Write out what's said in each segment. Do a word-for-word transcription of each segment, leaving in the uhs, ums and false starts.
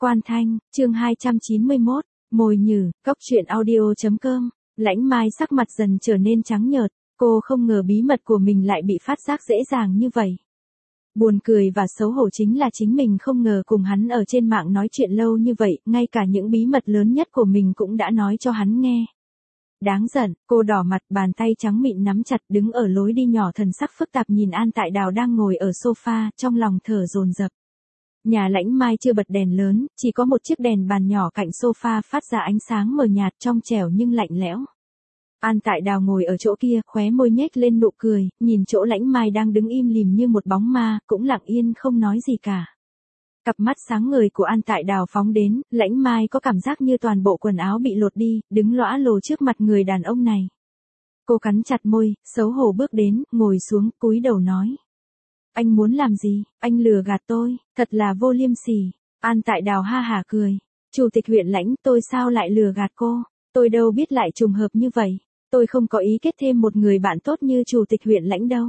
Quan Thanh, chương hai trăm chín mươi mốt, mồi nhử, cóc truyện audio chấm com. Lãnh Mai sắc mặt dần trở nên trắng nhợt, cô không ngờ bí mật của mình lại bị phát giác dễ dàng như vậy. Buồn cười và xấu hổ chính là chính mình không ngờ cùng hắn ở trên mạng nói chuyện lâu như vậy, ngay cả những bí mật lớn nhất của mình cũng đã nói cho hắn nghe. Đáng giận, cô đỏ mặt, bàn tay trắng mịn nắm chặt, đứng ở lối đi nhỏ thần sắc phức tạp nhìn An Tại Đào đang ngồi ở sofa, trong lòng thở dồn dập. Nhà Lãnh Mai chưa bật đèn lớn, chỉ có một chiếc đèn bàn nhỏ cạnh sofa phát ra ánh sáng mờ nhạt trong trẻo nhưng lạnh lẽo. An Tại Đào ngồi ở chỗ kia, khóe môi nhếch lên nụ cười, nhìn chỗ Lãnh Mai đang đứng im lìm như một bóng ma, cũng lặng yên không nói gì cả. Cặp mắt sáng ngời của An Tại Đào phóng đến, Lãnh Mai có cảm giác như toàn bộ quần áo bị lột đi, đứng lõa lồ trước mặt người đàn ông này. Cô cắn chặt môi, xấu hổ bước đến, ngồi xuống, cúi đầu nói. Anh muốn làm gì? Anh lừa gạt tôi, thật là vô liêm sỉ. An Tại Đào ha hả cười. Chủ tịch huyện Lãnh, tôi sao lại lừa gạt cô? Tôi đâu biết lại trùng hợp như vậy. Tôi không có ý kết thêm một người bạn tốt như chủ tịch huyện Lãnh đâu.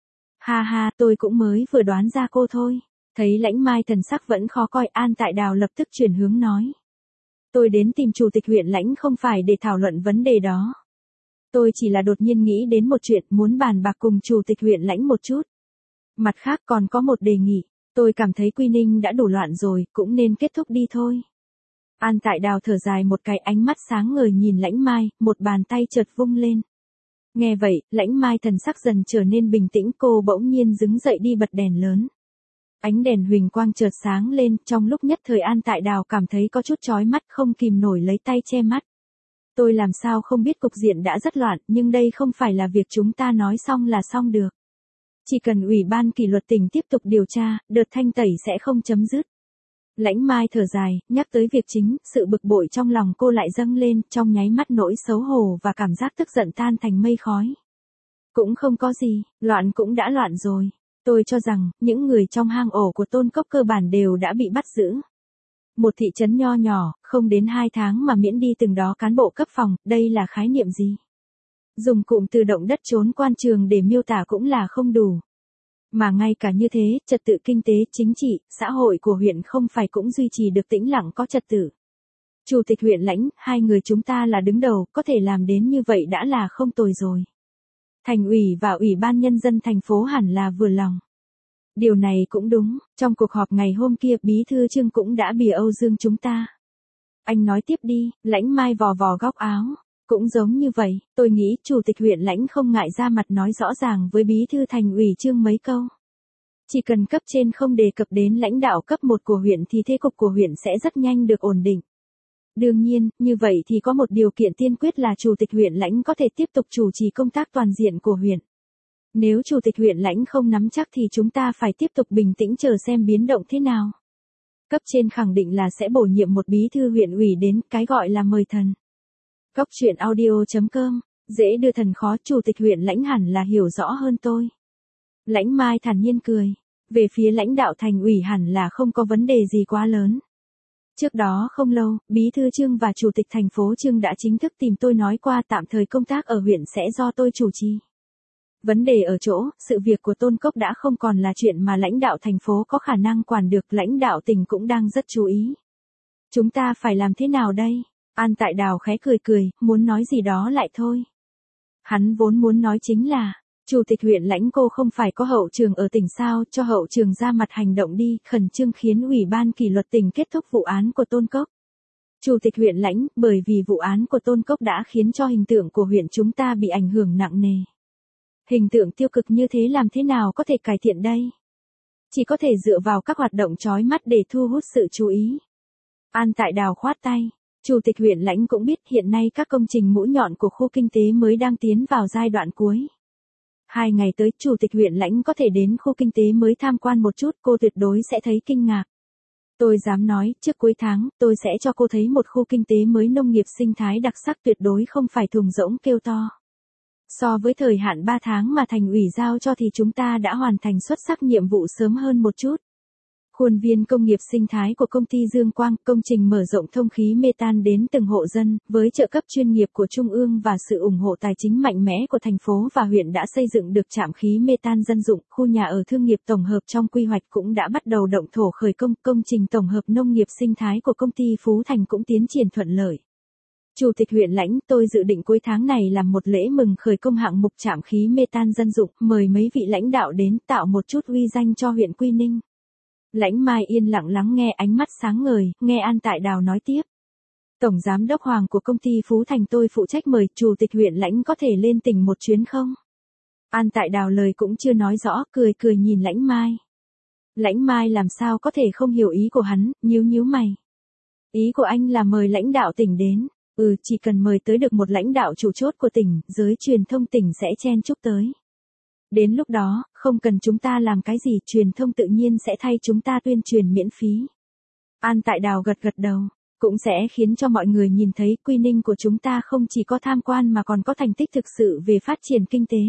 Ha ha, tôi cũng mới vừa đoán ra cô thôi. Thấy Lãnh Mai thần sắc vẫn khó coi, An Tại Đào lập tức chuyển hướng nói. Tôi đến tìm chủ tịch huyện Lãnh không phải để thảo luận vấn đề đó. Tôi chỉ là đột nhiên nghĩ đến một chuyện, muốn bàn bạc cùng chủ tịch huyện Lãnh một chút. Mặt khác còn có một đề nghị, tôi cảm thấy Quy Ninh đã đủ loạn rồi, cũng nên kết thúc đi thôi. An Tại Đào thở dài một cái, ánh mắt sáng ngời nhìn Lãnh Mai, một bàn tay chợt vung lên. Nghe vậy, Lãnh Mai thần sắc dần trở nên bình tĩnh, cô bỗng nhiên đứng dậy đi bật đèn lớn. Ánh đèn huỳnh quang chợt sáng lên, trong lúc nhất thời An Tại Đào cảm thấy có chút chói mắt, không kìm nổi lấy tay che mắt. Tôi làm sao không biết cục diện đã rất loạn, nhưng đây không phải là việc chúng ta nói xong là xong được. Chỉ cần Ủy ban kỷ luật tỉnh tiếp tục điều tra, đợt thanh tẩy sẽ không chấm dứt. Lãnh Mai thở dài, nhắc tới việc chính, sự bực bội trong lòng cô lại dâng lên, trong nháy mắt nỗi xấu hổ và cảm giác tức giận tan thành mây khói. Cũng không có gì, loạn cũng đã loạn rồi. Tôi cho rằng, những người trong hang ổ của Tôn Cốc cơ bản đều đã bị bắt giữ. Một thị trấn nho nhỏ, không đến hai tháng mà miễn đi từng đó cán bộ cấp phòng, đây là khái niệm gì? Dùng cụm từ động đất trốn quan trường để miêu tả cũng là không đủ. Mà ngay cả như thế, trật tự kinh tế, chính trị, xã hội của huyện không phải cũng duy trì được tĩnh lặng có trật tự. Chủ tịch huyện Lãnh, hai người chúng ta là đứng đầu, có thể làm đến như vậy đã là không tồi rồi. Thành ủy và Ủy ban Nhân dân thành phố hẳn là vừa lòng. Điều này cũng đúng, trong cuộc họp ngày hôm kia Bí thư Trương cũng đã bìa Âu Dương chúng ta. Anh nói tiếp đi, Lãnh Mai vò vò góc áo. Cũng giống như vậy, tôi nghĩ chủ tịch huyện Lãnh không ngại ra mặt nói rõ ràng với bí thư thành ủy Trương mấy câu. Chỉ cần cấp trên không đề cập đến lãnh đạo cấp một của huyện thì thế cục của huyện sẽ rất nhanh được ổn định. Đương nhiên, như vậy thì có một điều kiện tiên quyết là chủ tịch huyện Lãnh có thể tiếp tục chủ trì công tác toàn diện của huyện. Nếu chủ tịch huyện Lãnh không nắm chắc thì chúng ta phải tiếp tục bình tĩnh chờ xem biến động thế nào. Cấp trên khẳng định là sẽ bổ nhiệm một bí thư huyện ủy đến, cái gọi là mời thần. Cóc truyện audio chấm com, dễ đưa thần khó, chủ tịch huyện Lãnh hẳn là hiểu rõ hơn tôi. Lãnh Mai thản nhiên cười, về phía lãnh đạo thành ủy hẳn là không có vấn đề gì quá lớn. Trước đó không lâu, bí thư Trương và chủ tịch thành phố Trương đã chính thức tìm tôi nói qua tạm thời công tác ở huyện sẽ do tôi chủ trì. Vấn đề ở chỗ, sự việc của Tôn Cốc đã không còn là chuyện mà lãnh đạo thành phố có khả năng quản được, lãnh đạo tỉnh cũng đang rất chú ý. Chúng ta phải làm thế nào đây? An Tại Đào khẽ cười cười, muốn nói gì đó lại thôi. Hắn vốn muốn nói chính là, chủ tịch huyện Lãnh cô không phải có hậu trường ở tỉnh sao, cho hậu trường ra mặt hành động đi, khẩn trương khiến Ủy ban kỷ luật tỉnh kết thúc vụ án của Tôn Cốc. Chủ tịch huyện Lãnh, bởi vì vụ án của Tôn Cốc đã khiến cho hình tượng của huyện chúng ta bị ảnh hưởng nặng nề. Hình tượng tiêu cực như thế làm thế nào có thể cải thiện đây? Chỉ có thể dựa vào các hoạt động chói mắt để thu hút sự chú ý. An Tại Đào khoát tay. Chủ tịch huyện Lãnh cũng biết hiện nay các công trình mũi nhọn của khu kinh tế mới đang tiến vào giai đoạn cuối. Hai ngày tới, chủ tịch huyện Lãnh có thể đến khu kinh tế mới tham quan một chút, cô tuyệt đối sẽ thấy kinh ngạc. Tôi dám nói, trước cuối tháng, tôi sẽ cho cô thấy một khu kinh tế mới nông nghiệp sinh thái đặc sắc, tuyệt đối không phải thùng rỗng kêu to. So với thời hạn ba tháng mà thành ủy giao cho thì chúng ta đã hoàn thành xuất sắc nhiệm vụ sớm hơn một chút. Khuôn viên công nghiệp sinh thái của công ty Dương Quang, công trình mở rộng thông khí metan đến từng hộ dân, với trợ cấp chuyên nghiệp của Trung ương và sự ủng hộ tài chính mạnh mẽ của thành phố và huyện đã xây dựng được trạm khí metan dân dụng, khu nhà ở thương nghiệp tổng hợp trong quy hoạch cũng đã bắt đầu động thổ khởi công, công trình tổng hợp nông nghiệp sinh thái của công ty Phú Thành cũng tiến triển thuận lợi. Chủ tịch huyện Lãnh, tôi dự định cuối tháng này làm một lễ mừng khởi công hạng mục trạm khí metan dân dụng, mời mấy vị lãnh đạo đến tạo một chút uy danh cho huyện Quy Ninh. Lãnh Mai yên lặng lắng nghe, ánh mắt sáng ngời, nghe An Tại Đào nói tiếp. Tổng giám đốc Hoàng của công ty Phú Thành tôi phụ trách mời, chủ tịch huyện Lãnh có thể lên tỉnh một chuyến không? An Tại Đào lời cũng chưa nói rõ, cười cười nhìn Lãnh Mai. Lãnh Mai làm sao có thể không hiểu ý của hắn, nhíu nhíu mày. Ý của anh là mời lãnh đạo tỉnh đến. Ừ, chỉ cần mời tới được một lãnh đạo chủ chốt của tỉnh, giới truyền thông tỉnh sẽ chen chúc tới. Đến lúc đó, không cần chúng ta làm cái gì, truyền thông tự nhiên sẽ thay chúng ta tuyên truyền miễn phí. An Tại Đào gật gật đầu, cũng sẽ khiến cho mọi người nhìn thấy Quy Ninh của chúng ta không chỉ có tham quan mà còn có thành tích thực sự về phát triển kinh tế.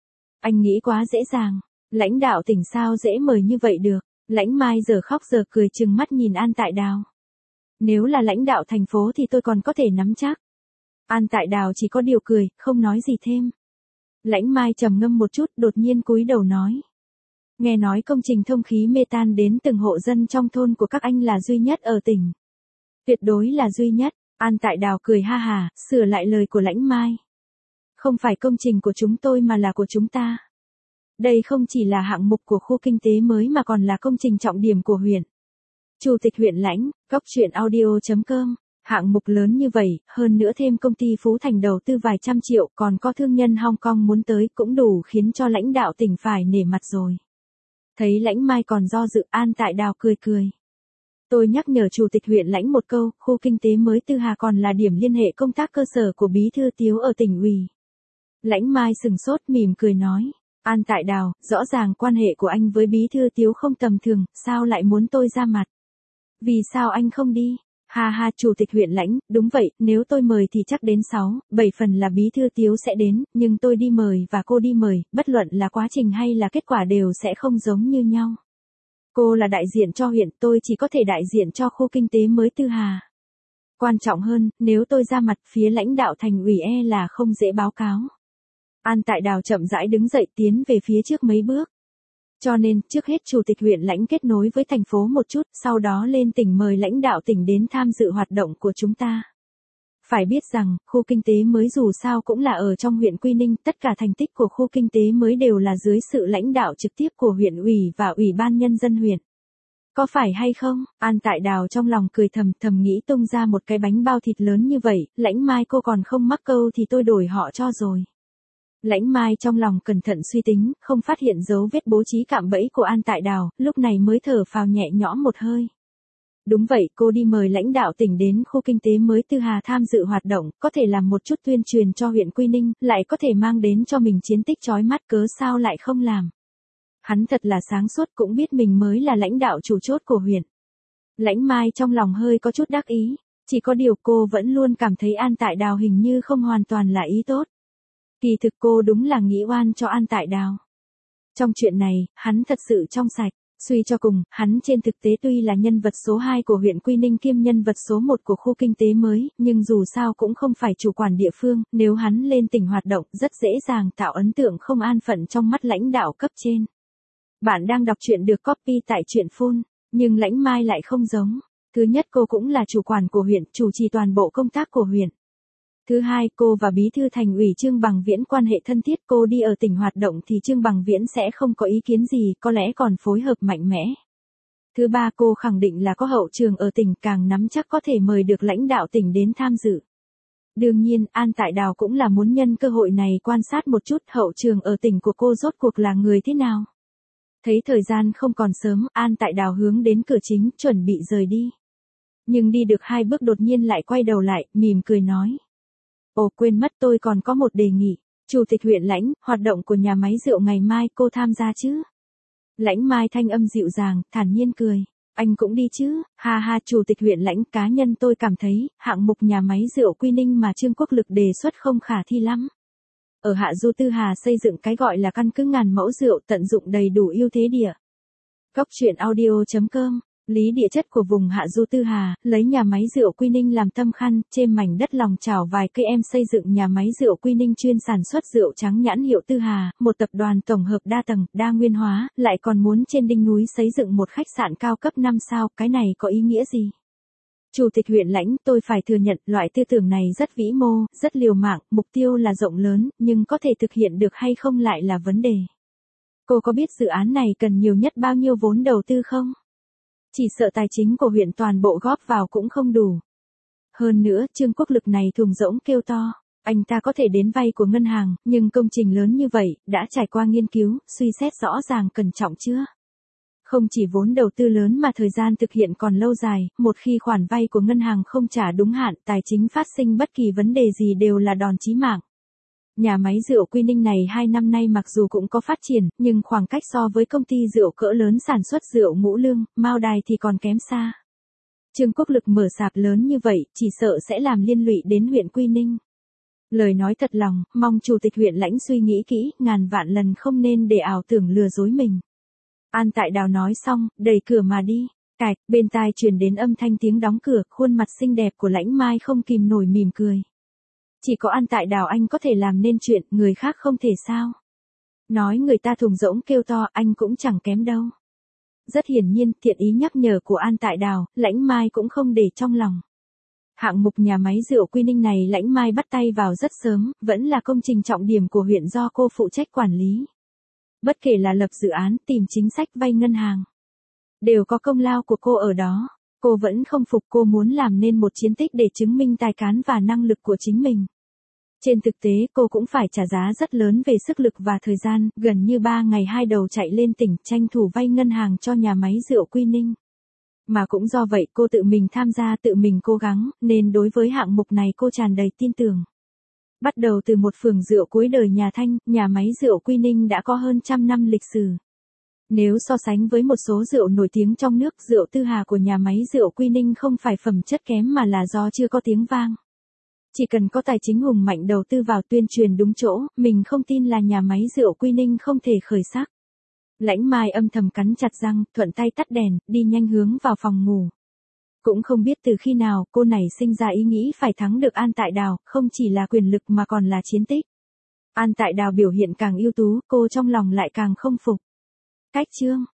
Anh nghĩ quá dễ dàng, lãnh đạo tỉnh sao dễ mời như vậy được. Lãnh Mai giờ khóc giờ cười trừng mắt nhìn An Tại Đào. Nếu là lãnh đạo thành phố thì tôi còn có thể nắm chắc. An Tại Đào chỉ có điều cười, không nói gì thêm. Lãnh Mai trầm ngâm một chút, đột nhiên cúi đầu nói. Nghe nói công trình thông khí metan đến từng hộ dân trong thôn của các anh là duy nhất ở tỉnh. Tuyệt đối là duy nhất. An Tại Đào cười ha hà, sửa lại lời của Lãnh Mai. Không phải công trình của chúng tôi mà là của chúng ta. Đây không chỉ là hạng mục của khu kinh tế mới mà còn là công trình trọng điểm của huyện. Chủ tịch huyện Lãnh, Cóc Truyện Audio chấm com. Hạng mục lớn như vậy, hơn nữa thêm công ty Phú Thành đầu tư vài trăm triệu, còn có thương nhân Hong Kong muốn tới, cũng đủ khiến cho lãnh đạo tỉnh phải nể mặt rồi. Thấy Lãnh Mai còn do dự, An Tại Đào cười cười. Tôi nhắc nhở chủ tịch huyện Lãnh một câu, khu kinh tế mới Tư Hà còn là điểm liên hệ công tác cơ sở của Bí thư Tiếu ở tỉnh ủy. Lãnh Mai sừng sốt mỉm cười nói. An Tại Đào, rõ ràng quan hệ của anh với Bí thư Tiếu không tầm thường, sao lại muốn tôi ra mặt? Vì sao anh không đi? Ha ha, chủ tịch huyện Lãnh, đúng vậy, nếu tôi mời thì chắc đến sáu, bảy phần là Bí thư Tiếu sẽ đến, nhưng tôi đi mời và cô đi mời, bất luận là quá trình hay là kết quả đều sẽ không giống như nhau. Cô là đại diện cho huyện, tôi chỉ có thể đại diện cho khu kinh tế mới Tư Hà. Quan trọng hơn, nếu tôi ra mặt, phía lãnh đạo thành ủy e là không dễ báo cáo. An Tại Đào chậm rãi đứng dậy tiến về phía trước mấy bước. Cho nên, trước hết chủ tịch huyện Lãnh kết nối với thành phố một chút, sau đó lên tỉnh mời lãnh đạo tỉnh đến tham dự hoạt động của chúng ta. Phải biết rằng, khu kinh tế mới dù sao cũng là ở trong huyện Quy Ninh, tất cả thành tích của khu kinh tế mới đều là dưới sự lãnh đạo trực tiếp của huyện ủy và ủy ban nhân dân huyện. Có phải hay không? An Tại Đào trong lòng cười thầm thầm nghĩ tung ra một cái bánh bao thịt lớn như vậy, Lãnh Mai cô còn không mắc câu thì tôi đổi họ cho rồi. Lãnh Mai trong lòng cẩn thận suy tính, không phát hiện dấu vết bố trí cạm bẫy của An Tại Đào, lúc này mới thở phào nhẹ nhõm một hơi. Đúng vậy, cô đi mời lãnh đạo tỉnh đến khu kinh tế mới Tư Hà tham dự hoạt động, có thể làm một chút tuyên truyền cho huyện Quy Ninh, lại có thể mang đến cho mình chiến tích chói mắt, cớ sao lại không làm. Hắn thật là sáng suốt, cũng biết mình mới là lãnh đạo chủ chốt của huyện. Lãnh Mai trong lòng hơi có chút đắc ý, chỉ có điều cô vẫn luôn cảm thấy An Tại Đào hình như không hoàn toàn là ý tốt. Kỳ thực cô đúng là nghĩ oan cho An Tại Đào. Trong chuyện này, hắn thật sự trong sạch. Suy cho cùng, hắn trên thực tế tuy là nhân vật số hai của huyện Quy Ninh kiêm nhân vật số một của khu kinh tế mới, nhưng dù sao cũng không phải chủ quản địa phương, nếu hắn lên tỉnh hoạt động rất dễ dàng tạo ấn tượng không an phận trong mắt lãnh đạo cấp trên. Bạn đang đọc truyện được copy tại truyện phone, nhưng Lãnh Mai lại không giống. Thứ nhất, cô cũng là chủ quản của huyện, chủ trì toàn bộ công tác của huyện. Thứ hai, cô và Bí thư Thành ủy Trương Bằng Viễn quan hệ thân thiết, cô đi ở tỉnh hoạt động thì Trương Bằng Viễn sẽ không có ý kiến gì, có lẽ còn phối hợp mạnh mẽ. Thứ ba, cô khẳng định là có hậu trường ở tỉnh, càng nắm chắc có thể mời được lãnh đạo tỉnh đến tham dự. Đương nhiên, An Tại Đào cũng là muốn nhân cơ hội này quan sát một chút hậu trường ở tỉnh của cô rốt cuộc là người thế nào. Thấy thời gian không còn sớm, An Tại Đào hướng đến cửa chính, chuẩn bị rời đi. Nhưng đi được hai bước đột nhiên lại quay đầu lại, mỉm cười nói. Ồ, quên mất, tôi còn có một đề nghị. Chủ tịch huyện Lãnh, hoạt động của nhà máy rượu ngày mai cô tham gia chứ? Lãnh Mai thanh âm dịu dàng, thản nhiên cười. Anh cũng đi chứ? Ha ha, chủ tịch huyện Lãnh, cá nhân tôi cảm thấy, hạng mục nhà máy rượu Quy Ninh mà Trương Quốc Lực đề xuất không khả thi lắm. Ở Hạ Du Tư Hà xây dựng cái gọi là căn cứ ngàn mẫu rượu, tận dụng đầy đủ ưu thế địa. Cóc truyện audio chấm com. Lý địa chất của vùng hạ du Tư Hà, lấy nhà máy rượu Quy Ninh làm tâm khăn, trên mảnh đất lòng chảo vài cây em xây dựng nhà máy rượu Quy Ninh chuyên sản xuất rượu trắng nhãn hiệu Tư Hà, một tập đoàn tổng hợp đa tầng, đa nguyên hóa, lại còn muốn trên đỉnh núi xây dựng một khách sạn cao cấp năm sao, cái này có ý nghĩa gì? Chủ tịch huyện Lãnh, tôi phải thừa nhận, loại tư tưởng này rất vĩ mô, rất liều mạng, mục tiêu là rộng lớn, nhưng có thể thực hiện được hay không lại là vấn đề. Cô có biết dự án này cần nhiều nhất bao nhiêu vốn đầu tư không? Chỉ sợ tài chính của huyện toàn bộ góp vào cũng không đủ. Hơn nữa, Trương Quốc Lực này thùng rỗng kêu to. Anh ta có thể đến vay của ngân hàng, nhưng công trình lớn như vậy, đã trải qua nghiên cứu, suy xét rõ ràng cẩn trọng chưa? Không chỉ vốn đầu tư lớn mà thời gian thực hiện còn lâu dài, một khi khoản vay của ngân hàng không trả đúng hạn, tài chính phát sinh bất kỳ vấn đề gì đều là đòn chí mạng. Nhà máy rượu Quy Ninh này hai năm nay mặc dù cũng có phát triển, nhưng khoảng cách so với công ty rượu cỡ lớn sản xuất rượu Ngũ Lương, Mao Đài thì còn kém xa. Trương Quốc Lực mở sạp lớn như vậy, chỉ sợ sẽ làm liên lụy đến huyện Quy Ninh. Lời nói thật lòng, mong chủ tịch huyện Lãnh suy nghĩ kỹ, ngàn vạn lần không nên để ảo tưởng lừa dối mình. An Tại Đào nói xong, đẩy cửa mà đi. Cạch, bên tai truyền đến âm thanh tiếng đóng cửa, khuôn mặt xinh đẹp của Lãnh Mai không kìm nổi mỉm cười. Chỉ có An Tại Đào anh có thể làm nên chuyện, người khác không thể sao. Nói người ta thùng rỗng kêu to, anh cũng chẳng kém đâu. Rất hiển nhiên, thiện ý nhắc nhở của An Tại Đào, Lãnh Mai cũng không để trong lòng. Hạng mục nhà máy rượu Quy Ninh này Lãnh Mai bắt tay vào rất sớm, vẫn là công trình trọng điểm của huyện do cô phụ trách quản lý. Bất kể là lập dự án, tìm chính sách vay ngân hàng, đều có công lao của cô ở đó. Cô vẫn không phục, cô muốn làm nên một chiến tích để chứng minh tài cán và năng lực của chính mình. Trên thực tế cô cũng phải trả giá rất lớn về sức lực và thời gian, gần như ba ngày hai đầu chạy lên tỉnh tranh thủ vay ngân hàng cho nhà máy rượu Quy Ninh. Mà cũng do vậy cô tự mình tham gia tự mình cố gắng, nên đối với hạng mục này cô tràn đầy tin tưởng. Bắt đầu từ một phường rượu cuối đời nhà Thanh, nhà máy rượu Quy Ninh đã có hơn trăm năm lịch sử. Nếu so sánh với một số rượu nổi tiếng trong nước, rượu Tư Hà của nhà máy rượu Quy Ninh không phải phẩm chất kém mà là do chưa có tiếng vang. Chỉ cần có tài chính hùng mạnh đầu tư vào tuyên truyền đúng chỗ, mình không tin là nhà máy rượu Quy Ninh không thể khởi sắc. Lãnh Mai âm thầm cắn chặt răng, thuận tay tắt đèn, đi nhanh hướng vào phòng ngủ. Cũng không biết từ khi nào, cô này sinh ra ý nghĩ phải thắng được An Tại Đào, không chỉ là quyền lực mà còn là chiến tích. An Tại Đào biểu hiện càng ưu tú, cô trong lòng lại càng không phục. Cách chương